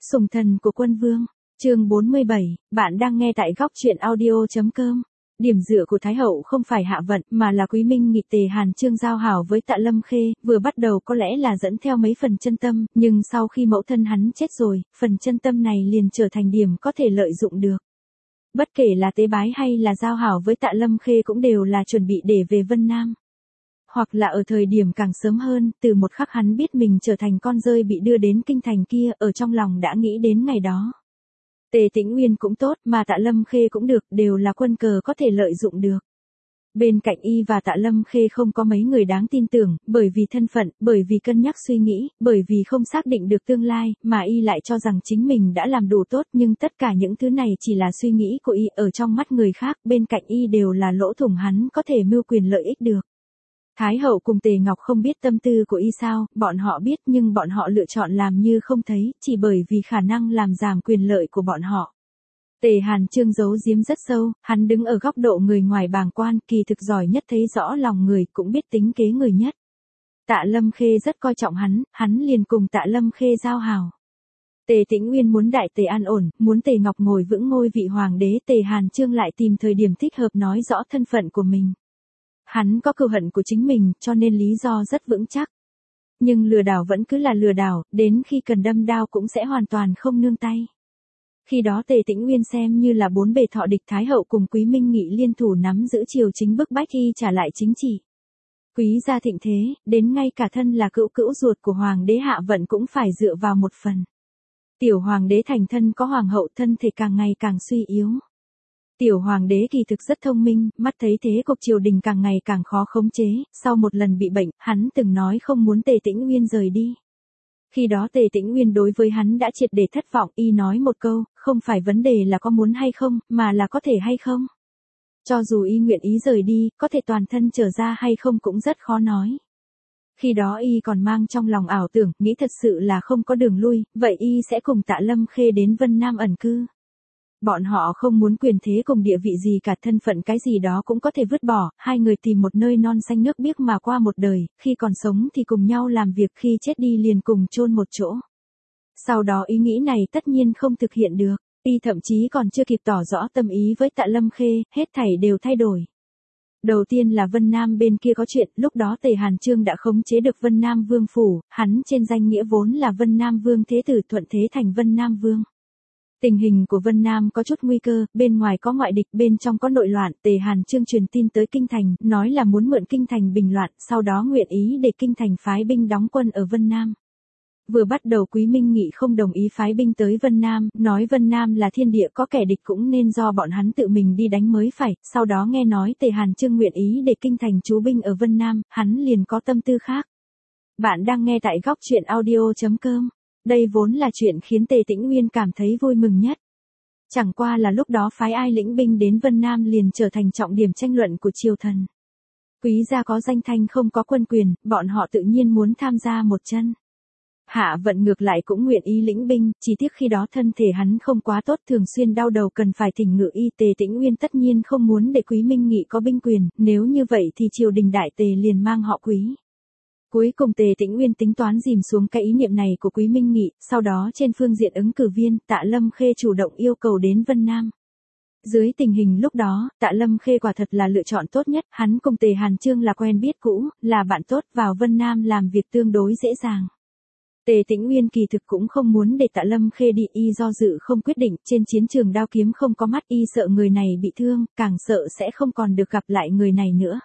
Sủng thần của quân vương, chương 47, bạn đang nghe tại góc truyện audio.com. Điểm dựa của Thái hậu không phải Hạ Vận mà là Quý Minh Nghị. Tề Hàn Chương giao hảo với Tạ Lâm Khê, vừa bắt đầu có lẽ là dẫn theo mấy phần chân tâm, nhưng sau khi mẫu thân hắn chết rồi, phần chân tâm này liền trở thành điểm có thể lợi dụng được. Bất kể là tế bái hay là giao hảo với Tạ Lâm Khê cũng đều là chuẩn bị để về Vân Nam. Hoặc là ở thời điểm càng sớm hơn, từ một khắc hắn biết mình trở thành con rơi bị đưa đến kinh thành kia, ở trong lòng đã nghĩ đến ngày đó. Tề Tĩnh Nguyên cũng tốt, mà Tạ Lâm Khê cũng được, đều là quân cờ có thể lợi dụng được. Bên cạnh y và Tạ Lâm Khê không có mấy người đáng tin tưởng, bởi vì thân phận, bởi vì cân nhắc suy nghĩ, bởi vì không xác định được tương lai, mà y lại cho rằng chính mình đã làm đủ tốt, nhưng tất cả những thứ này chỉ là suy nghĩ của y, ở trong mắt người khác, bên cạnh y đều là lỗ thủng hắn có thể mưu quyền lợi ích được. Thái hậu cùng Tề Ngọc không biết tâm tư của y sao, bọn họ biết nhưng bọn họ lựa chọn làm như không thấy, chỉ bởi vì khả năng làm giảm quyền lợi của bọn họ. Tề Hàn Chương giấu giếm rất sâu, hắn đứng ở góc độ người ngoài bàng quan, kỳ thực giỏi nhất thấy rõ lòng người, cũng biết tính kế người nhất. Tạ Lâm Khê rất coi trọng hắn liền cùng Tạ Lâm Khê giao hảo. Tề Tĩnh Nguyên muốn đại tề an ổn, muốn Tề Ngọc ngồi vững ngôi vị hoàng đế, Tề Hàn Chương lại tìm thời điểm thích hợp nói rõ thân phận của mình. Hắn có cừu hận của chính mình, cho nên lý do rất vững chắc. Nhưng lừa đảo vẫn cứ là lừa đảo, đến khi cần đâm đao cũng sẽ hoàn toàn không nương tay. Khi đó Tề Tĩnh Nguyên xem như là bốn bề thọ địch, Thái hậu cùng Quý Minh Nghị liên thủ nắm giữ triều chính, bức bách y trả lại chính trị. Quý gia thịnh thế, đến ngay cả thân là cữu ruột của hoàng đế Hạ Vận cũng phải dựa vào một phần. Tiểu hoàng đế thành thân có hoàng hậu, thân thể càng ngày càng suy yếu. Tiểu hoàng đế kỳ thực rất thông minh, mắt thấy thế cục triều đình càng ngày càng khó khống chế, sau một lần bị bệnh, hắn từng nói không muốn Tề Tĩnh Nguyên rời đi. Khi đó Tề Tĩnh Nguyên đối với hắn đã triệt để thất vọng, y nói một câu, không phải vấn đề là có muốn hay không, mà là có thể hay không. Cho dù y nguyện ý rời đi, có thể toàn thân trở ra hay không cũng rất khó nói. Khi đó y còn mang trong lòng ảo tưởng, nghĩ thật sự là không có đường lui, vậy y sẽ cùng Tạ Lâm Khê đến Vân Nam ẩn cư. Bọn họ không muốn quyền thế cùng địa vị gì cả, thân phận cái gì đó cũng có thể vứt bỏ, hai người tìm một nơi non xanh nước biếc mà qua một đời, khi còn sống thì cùng nhau làm việc, khi chết đi liền cùng chôn một chỗ. Sau đó ý nghĩ này tất nhiên không thực hiện được, y thậm chí còn chưa kịp tỏ rõ tâm ý với Tạ Lâm Khê, hết thảy đều thay đổi. Đầu tiên là Vân Nam bên kia có chuyện, lúc đó Tề Hàn Chương đã khống chế được Vân Nam Vương phủ, hắn trên danh nghĩa vốn là Vân Nam Vương thế tử, thuận thế thành Vân Nam Vương. Tình hình của Vân Nam có chút nguy cơ, bên ngoài có ngoại địch, bên trong có nội loạn, Tề Hàn Chương truyền tin tới kinh thành, nói là muốn mượn kinh thành bình loạn, sau đó nguyện ý để kinh thành phái binh đóng quân ở Vân Nam. Vừa bắt đầu Quý Minh Nghị không đồng ý phái binh tới Vân Nam, nói Vân Nam là thiên địa, có kẻ địch cũng nên do bọn hắn tự mình đi đánh mới phải, sau đó nghe nói Tề Hàn Chương nguyện ý để kinh thành trú binh ở Vân Nam, hắn liền có tâm tư khác. Bạn đang nghe tại góc truyện audio.com. Đây vốn là chuyện khiến Tề Tĩnh Nguyên cảm thấy vui mừng nhất. Chẳng qua là lúc đó phái ai lĩnh binh đến Vân Nam liền trở thành trọng điểm tranh luận của triều thần. Quý gia có danh thanh không có quân quyền, bọn họ tự nhiên muốn tham gia một chân. Hạ Vận ngược lại cũng nguyện ý lĩnh binh, chỉ tiếc khi đó thân thể hắn không quá tốt, thường xuyên đau đầu cần phải thỉnh ngự y. Tề Tĩnh Nguyên tất nhiên không muốn để Quý Minh Nghị có binh quyền, nếu như vậy thì triều đình đại Tề liền mang họ Quý. Cuối cùng Tề Tĩnh Nguyên tính toán dìm xuống cái ý niệm này của Quý Minh Nghị, sau đó trên phương diện ứng cử viên, Tạ Lâm Khê chủ động yêu cầu đến Vân Nam. Dưới tình hình lúc đó, Tạ Lâm Khê quả thật là lựa chọn tốt nhất, hắn cùng Tề Hàn Chương là quen biết cũ, là bạn tốt, vào Vân Nam làm việc tương đối dễ dàng. Tề Tĩnh Nguyên kỳ thực cũng không muốn để Tạ Lâm Khê đi, y do dự không quyết định, trên chiến trường đao kiếm không có mắt, y sợ người này bị thương, càng sợ sẽ không còn được gặp lại người này nữa.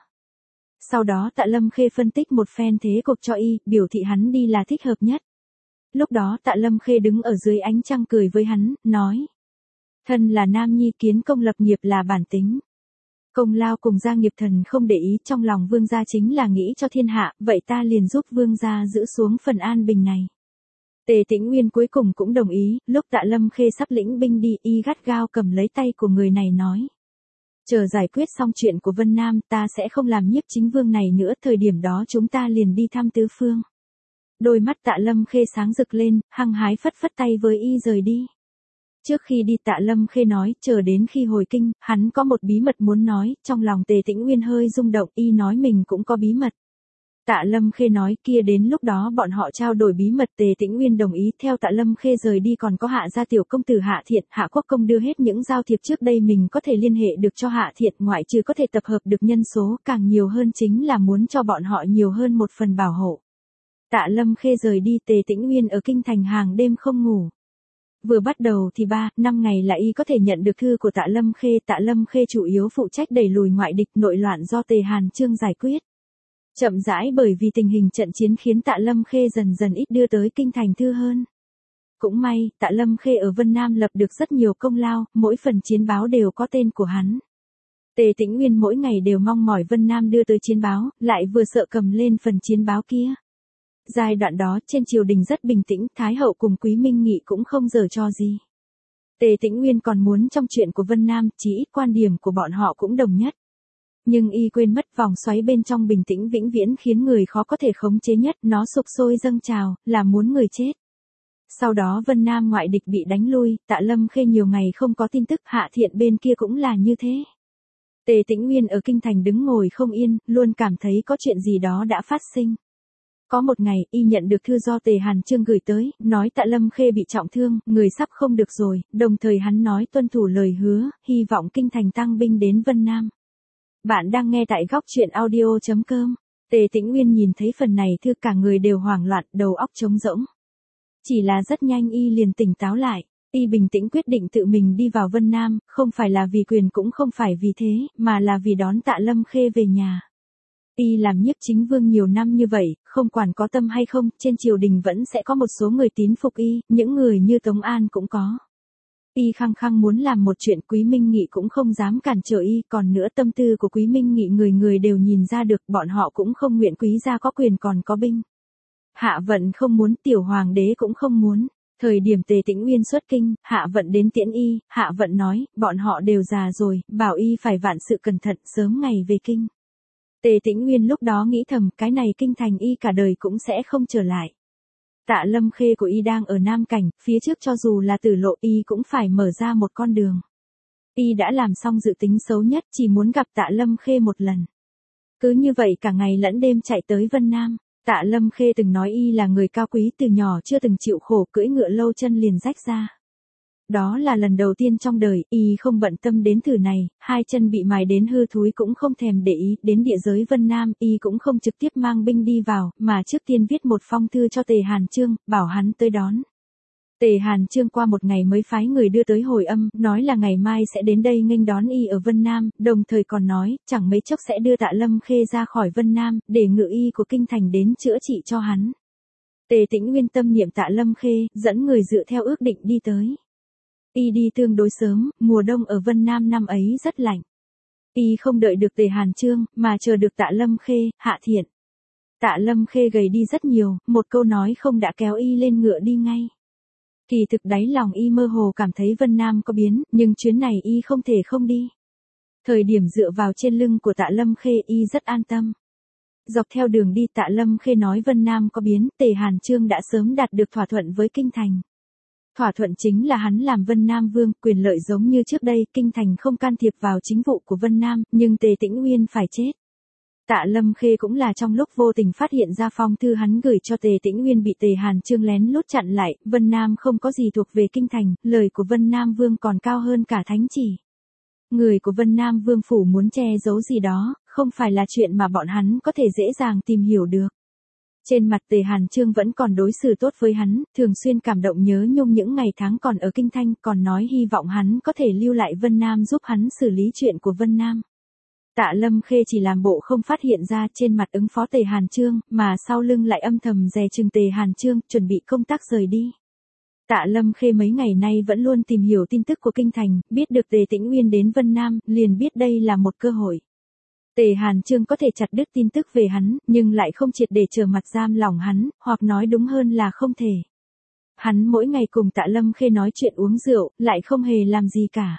Sau đó Tạ Lâm Khê phân tích một phen thế cục cho y, biểu thị hắn đi là thích hợp nhất. Lúc đó Tạ Lâm Khê đứng ở dưới ánh trăng cười với hắn, nói. Thân là nam nhi, kiến công lập nghiệp là bản tính. Công lao cùng gia nghiệp thần không để ý, trong lòng vương gia chính là nghĩ cho thiên hạ, vậy ta liền giúp vương gia giữ xuống phần an bình này. Tề Tĩnh Nguyên cuối cùng cũng đồng ý, lúc Tạ Lâm Khê sắp lĩnh binh đi, y gắt gao cầm lấy tay của người này nói. Chờ giải quyết xong chuyện của Vân Nam, ta sẽ không làm nhiếp chính vương này nữa, thời điểm đó chúng ta liền đi thăm tứ phương. Đôi mắt Tạ Lâm Khê sáng rực lên, hăng hái phất phất tay với y rời đi. Trước khi đi Tạ Lâm Khê nói, chờ đến khi hồi kinh, hắn có một bí mật muốn nói, trong lòng Tề Tĩnh Nguyên hơi rung động, y nói mình cũng có bí mật. Tạ Lâm Khê nói kia đến lúc đó bọn họ trao đổi bí mật. Tề Tĩnh Uyên đồng ý. Theo Tạ Lâm Khê rời đi còn có Hạ gia tiểu công tử Hạ Thiện, Hạ Quốc Công đưa hết những giao thiệp trước đây mình có thể liên hệ được cho Hạ Thiện, ngoại trừ có thể tập hợp được nhân số, càng nhiều hơn chính là muốn cho bọn họ nhiều hơn một phần bảo hộ. Tạ Lâm Khê rời đi, Tề Tĩnh Uyên ở kinh thành hàng đêm không ngủ. Vừa bắt đầu thì 3-5 ngày là y có thể nhận được thư của Tạ Lâm Khê. Tạ Lâm Khê chủ yếu phụ trách đẩy lùi ngoại địch, nội loạn do Tề Hàn Chương giải quyết. Chậm rãi bởi vì tình hình trận chiến khiến Tạ Lâm Khê dần dần ít đưa tới kinh thành thư hơn. Cũng may, Tạ Lâm Khê ở Vân Nam lập được rất nhiều công lao, mỗi phần chiến báo đều có tên của hắn. Tề Tĩnh Uyên mỗi ngày đều mong mỏi Vân Nam đưa tới chiến báo, lại vừa sợ cầm lên phần chiến báo kia. Giai đoạn đó trên triều đình rất bình tĩnh, Thái hậu cùng Quý Minh Nghị cũng không giở trò gì. Tề Tĩnh Uyên còn muốn trong chuyện của Vân Nam, chỉ ít quan điểm của bọn họ cũng đồng nhất. Nhưng y quên mất vòng xoáy bên trong bình tĩnh vĩnh viễn khiến người khó có thể khống chế nhất, nó sục sôi dâng trào, là muốn người chết. Sau đó Vân Nam ngoại địch bị đánh lui, Tạ Lâm Khê nhiều ngày không có tin tức, Hạ Thiện bên kia cũng là như thế. Tề Tĩnh Uyên ở kinh thành đứng ngồi không yên, luôn cảm thấy có chuyện gì đó đã phát sinh. Có một ngày, y nhận được thư do Tề Hàn Chương gửi tới, nói Tạ Lâm Khê bị trọng thương, người sắp không được rồi, đồng thời hắn nói tuân thủ lời hứa, hy vọng kinh thành tăng binh đến Vân Nam. Bạn đang nghe tại góc truyện audio.com. Tề Tĩnh Uyên nhìn thấy phần này thư cả người đều hoảng loạn, đầu óc trống rỗng. Chỉ là rất nhanh y liền tỉnh táo lại. Y bình tĩnh quyết định tự mình đi vào Vân Nam, không phải là vì quyền cũng không phải vì thế, mà là vì đón Tạ Lâm Khê về nhà. Y làm nhiếp chính vương nhiều năm như vậy, không quản có tâm hay không, trên triều đình vẫn sẽ có một số người tín phục y, những người như Tống An cũng có. Y khăng khăng muốn làm một chuyện, Quý Minh Nghị cũng không dám cản trở y, còn nữa tâm tư của Quý Minh Nghị người người đều nhìn ra được, bọn họ cũng không nguyện Quý gia có quyền còn có binh. Hạ Vận không muốn, tiểu hoàng đế cũng không muốn. Thời điểm Tề Tĩnh Uyên xuất kinh, Hạ Vận đến tiễn y, Hạ Vận nói, bọn họ đều già rồi, bảo y phải vạn sự cẩn thận, sớm ngày về kinh. Tề Tĩnh Uyên lúc đó nghĩ thầm, cái này kinh thành y cả đời cũng sẽ không trở lại. Tạ Lâm Khê của y đang ở Nam Cảnh, phía trước cho dù là tử lộ y cũng phải mở ra một con đường. Y đã làm xong dự tính xấu nhất, chỉ muốn gặp Tạ Lâm Khê một lần. Cứ như vậy cả ngày lẫn đêm chạy tới Vân Nam. Tạ Lâm Khê từng nói y là người cao quý, từ nhỏ chưa từng chịu khổ, cưỡi ngựa lâu chân liền rách ra. Đó là lần đầu tiên trong đời, y không bận tâm đến thử này, hai chân bị mài đến hư thúi cũng không thèm để ý, đến địa giới Vân Nam, y cũng không trực tiếp mang binh đi vào, mà trước tiên viết một phong thư cho Tề Hàn Chương, bảo hắn tới đón. Tề Hàn Chương qua một ngày mới phái người đưa tới hồi âm, nói là ngày mai sẽ đến đây nghênh đón y ở Vân Nam, đồng thời còn nói, chẳng mấy chốc sẽ đưa Tạ Lâm Khê ra khỏi Vân Nam, để ngự y của kinh thành đến chữa trị cho hắn. Tề Tĩnh Uyên tâm niệm Tạ Lâm Khê, dẫn người dựa theo ước định đi tới. Y đi tương đối sớm, mùa đông ở Vân Nam năm ấy rất lạnh. Y không đợi được Tề Hàn Chương, mà chờ được Tạ Lâm Khê, Hạ Thiện. Tạ Lâm Khê gầy đi rất nhiều, một câu nói không đã kéo y lên ngựa đi ngay. Kỳ thực đáy lòng y mơ hồ cảm thấy Vân Nam có biến, nhưng chuyến này y không thể không đi. Thời điểm dựa vào trên lưng của Tạ Lâm Khê y rất an tâm. Dọc theo đường đi Tạ Lâm Khê nói Vân Nam có biến, Tề Hàn Chương đã sớm đạt được thỏa thuận với kinh thành. Thỏa thuận chính là hắn làm Vân Nam vương, quyền lợi giống như trước đây, kinh thành không can thiệp vào chính vụ của Vân Nam, nhưng Tề Tĩnh Uyên phải chết. Tạ Lâm Khê cũng là trong lúc vô tình phát hiện ra phong thư hắn gửi cho Tề Tĩnh Uyên bị Tề Hàn Chương lén lút chặn lại, Vân Nam không có gì thuộc về kinh thành, lời của Vân Nam vương còn cao hơn cả thánh chỉ. Người của Vân Nam vương phủ muốn che giấu gì đó, không phải là chuyện mà bọn hắn có thể dễ dàng tìm hiểu được. Trên mặt Tề Hàn Chương vẫn còn đối xử tốt với hắn, thường xuyên cảm động nhớ nhung những ngày tháng còn ở kinh thành, còn nói hy vọng hắn có thể lưu lại Vân Nam giúp hắn xử lý chuyện của Vân Nam. Tạ Lâm Khê chỉ làm bộ không phát hiện ra, trên mặt ứng phó Tề Hàn Chương, mà sau lưng lại âm thầm dè chừng Tề Hàn Chương, chuẩn bị công tác rời đi. Tạ Lâm Khê mấy ngày nay vẫn luôn tìm hiểu tin tức của kinh thành, biết được Tề Tĩnh Uyên đến Vân Nam, liền biết đây là một cơ hội. Tề Hàn Chương có thể chặt đứt tin tức về hắn, nhưng lại không triệt để trở mặt giam lỏng hắn, hoặc nói đúng hơn là không thể. Hắn mỗi ngày cùng Tạ Lâm Khê nói chuyện uống rượu, lại không hề làm gì cả.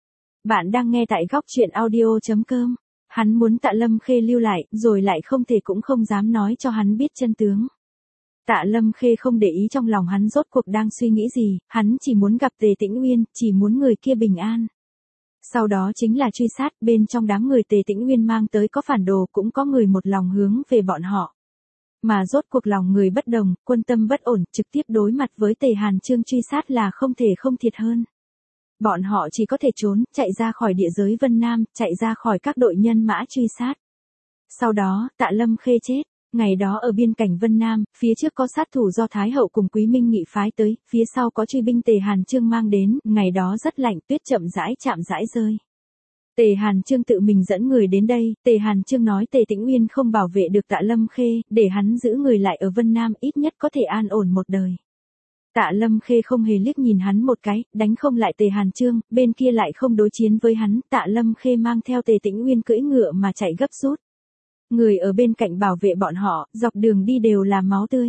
Bạn đang nghe tại góc truyện audio.com. Hắn muốn Tạ Lâm Khê lưu lại, rồi lại không thể cũng không dám nói cho hắn biết chân tướng. Tạ Lâm Khê không để ý trong lòng hắn rốt cuộc đang suy nghĩ gì, hắn chỉ muốn gặp Tề Tĩnh Uyên, chỉ muốn người kia bình an. Sau đó chính là truy sát, bên trong đám người Tề Tĩnh Uyên mang tới có phản đồ, cũng có người một lòng hướng về bọn họ. mà rốt cuộc lòng người bất đồng, quân tâm bất ổn, trực tiếp đối mặt với Tề Hàn Chương truy sát là không thể không thiệt hơn. Bọn họ chỉ có thể trốn, chạy ra khỏi địa giới Vân Nam, chạy ra khỏi các đội nhân mã truy sát. Sau đó, Tạ Lâm Khê chết. Ngày đó ở biên cảnh Vân Nam, phía trước có sát thủ do Thái Hậu cùng Quý Minh Nghị phái tới, phía sau có truy binh Tề Hàn Chương mang đến, ngày đó rất lạnh, tuyết chậm rãi rơi. Tề Hàn Chương tự mình dẫn người đến đây, Tề Hàn Chương nói Tề Tĩnh Uyên không bảo vệ được Tạ Lâm Khê, để hắn giữ người lại ở Vân Nam ít nhất có thể an ổn một đời. Tạ Lâm Khê không hề liếc nhìn hắn một cái, đánh không lại Tề Hàn Chương, bên kia lại không đối chiến với hắn, Tạ Lâm Khê mang theo Tề Tĩnh Uyên cưỡi ngựa mà chạy gấp rút. Người ở bên cạnh bảo vệ bọn họ, dọc đường đi đều là máu tươi.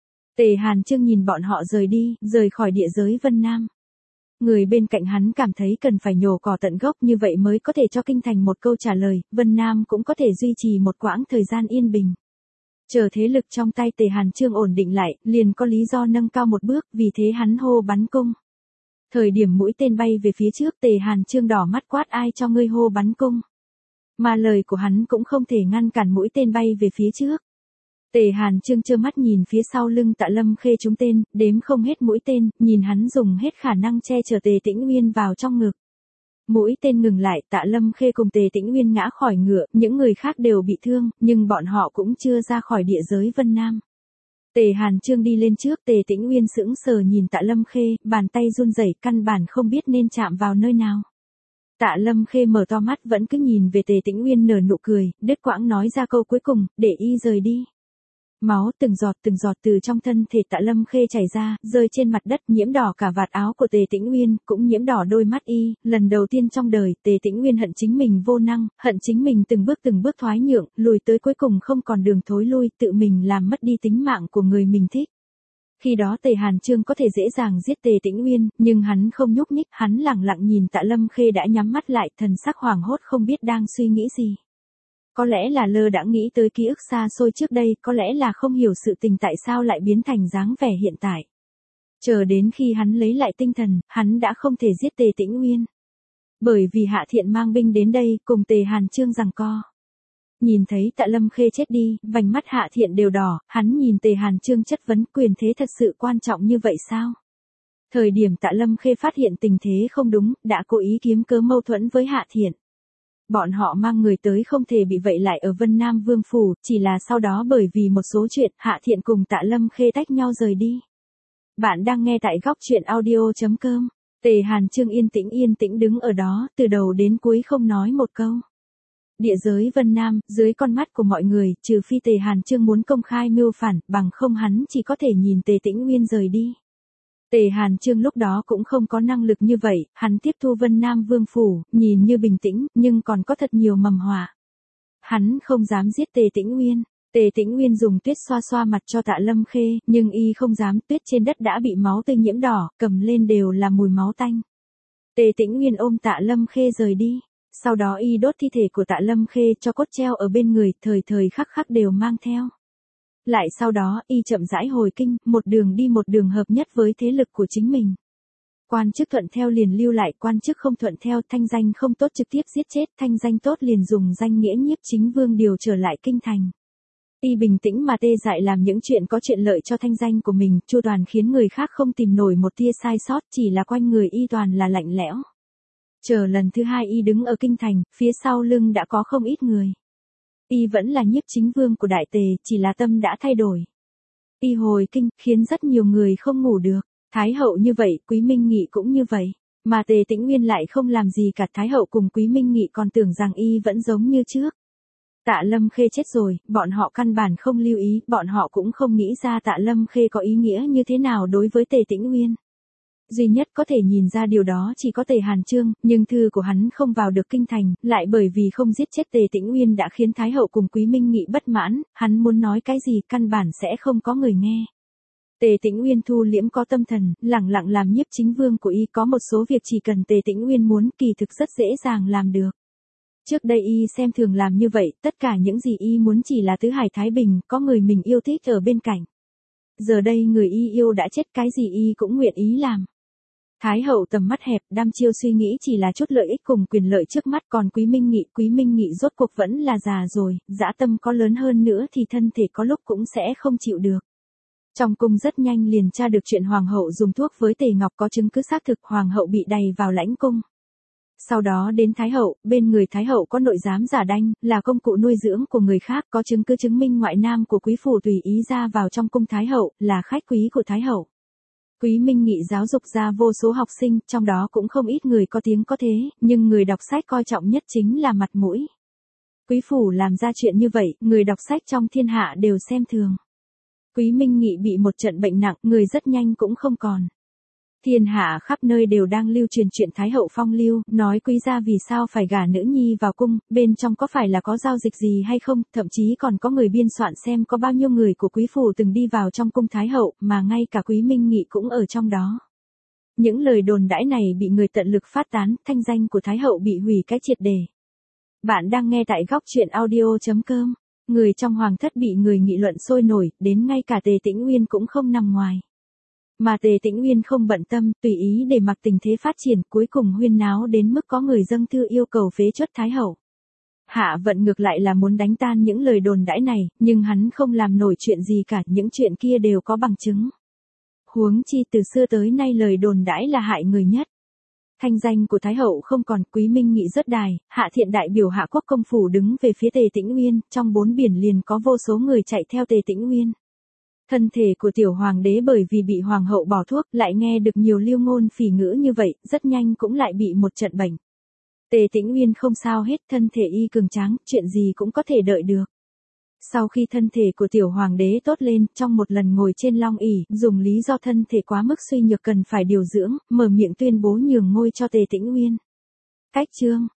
Tề Hàn Chương nhìn bọn họ rời đi, rời khỏi địa giới Vân Nam. Người bên cạnh hắn cảm thấy cần phải nhổ cỏ tận gốc như vậy mới có thể cho kinh thành một câu trả lời, Vân Nam cũng có thể duy trì một quãng thời gian yên bình. Chờ thế lực trong tay Tề Hàn Chương ổn định lại, liền có lý do nâng cao một bước, vì thế hắn hô bắn cung. Thời điểm mũi tên bay về phía trước, Tề Hàn Chương đỏ mắt quát ai cho ngươi hô bắn cung. Mà lời của hắn cũng không thể ngăn cản mũi tên bay về phía trước. Tề Hàn Chương trơ mắt nhìn phía sau lưng Tạ Lâm Khê trúng tên, đếm không hết mũi tên, nhìn hắn dùng hết khả năng che chở Tề Tĩnh Uyên vào trong ngực. Mũi tên ngừng lại, Tạ Lâm Khê cùng Tề Tĩnh Uyên ngã khỏi ngựa, những người khác đều bị thương, nhưng bọn họ cũng chưa ra khỏi địa giới Vân Nam. Tề Hàn Chương đi lên trước, Tề Tĩnh Uyên sững sờ nhìn Tạ Lâm Khê, bàn tay run rẩy, căn bản không biết nên chạm vào nơi nào. Tạ Lâm Khê mở to mắt vẫn cứ nhìn về Tề Tĩnh Uyên nở nụ cười, đứt quãng nói ra câu cuối cùng, để y rời đi. Máu từng giọt từ trong thân thể Tạ Lâm Khê chảy ra, rơi trên mặt đất, nhiễm đỏ cả vạt áo của Tề Tĩnh Uyên, cũng nhiễm đỏ đôi mắt y, lần đầu tiên trong đời, Tề Tĩnh Uyên hận chính mình vô năng, hận chính mình từng bước thoái nhượng, lùi tới cuối cùng không còn đường thối lui, tự mình làm mất đi tính mạng của người mình thích. Khi đó Tề Hàn Chương có thể dễ dàng giết Tề Tĩnh Uyên, nhưng hắn không nhúc nhích, hắn lặng lặng nhìn Tạ Lâm Khê đã nhắm mắt lại, thần sắc hoảng hốt không biết đang suy nghĩ gì. Có lẽ là lơ đãng nghĩ tới ký ức xa xôi trước đây, có lẽ là không hiểu sự tình tại sao lại biến thành dáng vẻ hiện tại. Chờ đến khi hắn lấy lại tinh thần, hắn đã không thể giết Tề Tĩnh Uyên. Bởi vì Hạ Thiện mang binh đến đây, cùng Tề Hàn Chương giằng co. Nhìn thấy Tạ Lâm Khê chết đi, vành mắt Hạ Thiện đều đỏ, hắn nhìn Tề Hàn Chương chất vấn quyền thế thật sự quan trọng như vậy sao? Thời điểm Tạ Lâm Khê phát hiện tình thế không đúng, đã cố ý kiếm cớ mâu thuẫn với Hạ Thiện. Bọn họ mang người tới không thể bị vậy lại ở Vân Nam Vương Phủ, chỉ là sau đó bởi vì một số chuyện, Hạ Thiện cùng Tạ Lâm Khê tách nhau rời đi. Bạn đang nghe tại góc truyện audio.com. Tề Hàn Chương yên tĩnh đứng ở đó, từ đầu đến cuối không nói một câu. Địa giới Vân Nam, dưới con mắt của mọi người, trừ phi Tề Hàn Chương muốn công khai mưu phản, bằng không hắn chỉ có thể nhìn Tề Tĩnh Uyên rời đi. Tề Hàn Chương lúc đó cũng không có năng lực như vậy, hắn tiếp thu Vân Nam Vương Phủ, nhìn như bình tĩnh, nhưng còn có thật nhiều mầm họa. Hắn không dám giết Tề Tĩnh Uyên. Tề Tĩnh Uyên dùng tuyết xoa xoa mặt cho Tạ Lâm Khê, nhưng y không dám, tuyết trên đất đã bị máu tươi nhiễm đỏ, cầm lên đều là mùi máu tanh. Tề Tĩnh Uyên ôm Tạ Lâm Khê rời đi. Sau đó y đốt thi thể của Tạ Lâm Khê cho cốt treo ở bên người, thời khắc đều mang theo. Lại sau đó, y chậm rãi hồi kinh, một đường hợp nhất với thế lực của chính mình. Quan chức thuận theo liền lưu lại, quan chức không thuận theo, thanh danh không tốt trực tiếp giết chết, thanh danh tốt liền dùng danh nghĩa nhiếp chính vương điều trở lại kinh thành. Y bình tĩnh mà tê dại làm những chuyện có chuyện lợi cho thanh danh của mình, chu toàn khiến người khác không tìm nổi một tia sai sót, chỉ là quanh người y toàn là lạnh lẽo. Chờ lần thứ hai y đứng ở kinh thành, phía sau lưng đã có không ít người. Y vẫn là nhiếp chính vương của Đại Tề, chỉ là tâm đã thay đổi. Y hồi kinh, khiến rất nhiều người không ngủ được. Thái hậu như vậy, Quý Minh Nghị cũng như vậy. Mà Tề Tĩnh Uyên lại không làm gì cả, Thái hậu cùng Quý Minh Nghị còn tưởng rằng y vẫn giống như trước. Tạ Lâm Khê chết rồi, bọn họ căn bản không lưu ý, bọn họ cũng không nghĩ ra Tạ Lâm Khê có ý nghĩa như thế nào đối với Tề Tĩnh Uyên. Duy nhất có thể nhìn ra điều đó chỉ có Tề Hàn Chương, nhưng thư của hắn không vào được kinh thành, lại bởi vì không giết chết Tề Tĩnh Uyên đã khiến Thái hậu cùng Quý Minh Nghị bất mãn, hắn muốn nói cái gì căn bản sẽ không có người nghe. Tề Tĩnh Uyên thu liễm có tâm thần, lặng lặng làm nhiếp chính vương của y, có một số việc chỉ cần Tề Tĩnh Uyên muốn, kỳ thực rất dễ dàng làm được. Trước đây y xem thường làm như vậy, tất cả những gì y muốn chỉ là tứ hải thái bình, có người mình yêu thích ở bên cạnh. Giờ đây người y yêu đã chết, cái gì y cũng nguyện ý làm. Thái hậu tầm mắt hẹp, đăm chiêu suy nghĩ chỉ là chút lợi ích cùng quyền lợi trước mắt, còn Quý Minh Nghị rốt cuộc vẫn là già rồi, dã tâm có lớn hơn nữa thì thân thể có lúc cũng sẽ không chịu được. Trong cung rất nhanh liền tra được chuyện hoàng hậu dùng thuốc với Tề Ngọc, có chứng cứ xác thực, hoàng hậu bị đày vào lãnh cung. Sau đó đến Thái hậu, bên người Thái hậu có nội giám giả đanh, là công cụ nuôi dưỡng của người khác, có chứng cứ chứng minh ngoại nam của quý phủ tùy ý ra vào trong cung Thái hậu, là khách quý của Thái hậu. Quý Minh Nghị giáo dục ra vô số học sinh, trong đó cũng không ít người có tiếng có thế, nhưng người đọc sách coi trọng nhất chính là mặt mũi. Quý phủ làm ra chuyện như vậy, người đọc sách trong thiên hạ đều xem thường. Quý Minh Nghị bị một trận bệnh nặng, người rất nhanh cũng không còn. Thiên hạ khắp nơi đều đang lưu truyền chuyện Thái hậu phong lưu, nói quý gia vì sao phải gả nữ nhi vào cung, bên trong có phải là có giao dịch gì hay không, thậm chí còn có người biên soạn xem có bao nhiêu người của quý phủ từng đi vào trong cung Thái hậu, mà ngay cả Quý Minh Nghị cũng ở trong đó. Những lời đồn đãi này bị người tận lực phát tán, thanh danh của Thái hậu bị hủy cái triệt để. Bạn đang nghe tại góc truyện audio.com. Người trong hoàng thất bị người nghị luận sôi nổi, đến ngay cả Tề Tĩnh Uyên cũng không nằm ngoài. Mà Tề Tĩnh Uyên không bận tâm, tùy ý để mặc tình thế phát triển, cuối cùng huyên náo đến mức có người dâng thư yêu cầu phế truất Thái hậu. Hạ Vận ngược lại là muốn đánh tan những lời đồn đãi này, nhưng hắn không làm nổi chuyện gì cả, những chuyện kia đều có bằng chứng. Huống chi từ xưa tới nay lời đồn đãi là hại người nhất. Thanh danh của Thái hậu không còn, Quý Minh Nghị rớt đài, Hạ Thiện đại biểu Hạ Quốc công phủ đứng về phía Tề Tĩnh Uyên, trong 4 biển liền có vô số người chạy theo Tề Tĩnh Uyên. Thân thể của tiểu hoàng đế bởi vì bị hoàng hậu bỏ thuốc, lại nghe được nhiều lưu ngôn phỉ ngữ như vậy, rất nhanh cũng lại bị một trận bệnh. Tề Tĩnh Uyên không sao hết, thân thể y cường tráng, chuyện gì cũng có thể đợi được. Sau khi thân thể của tiểu hoàng đế tốt lên, trong một lần ngồi trên long ỷ, dùng lý do thân thể quá mức suy nhược cần phải điều dưỡng, mở miệng tuyên bố nhường ngôi cho Tề Tĩnh Uyên. Cách chương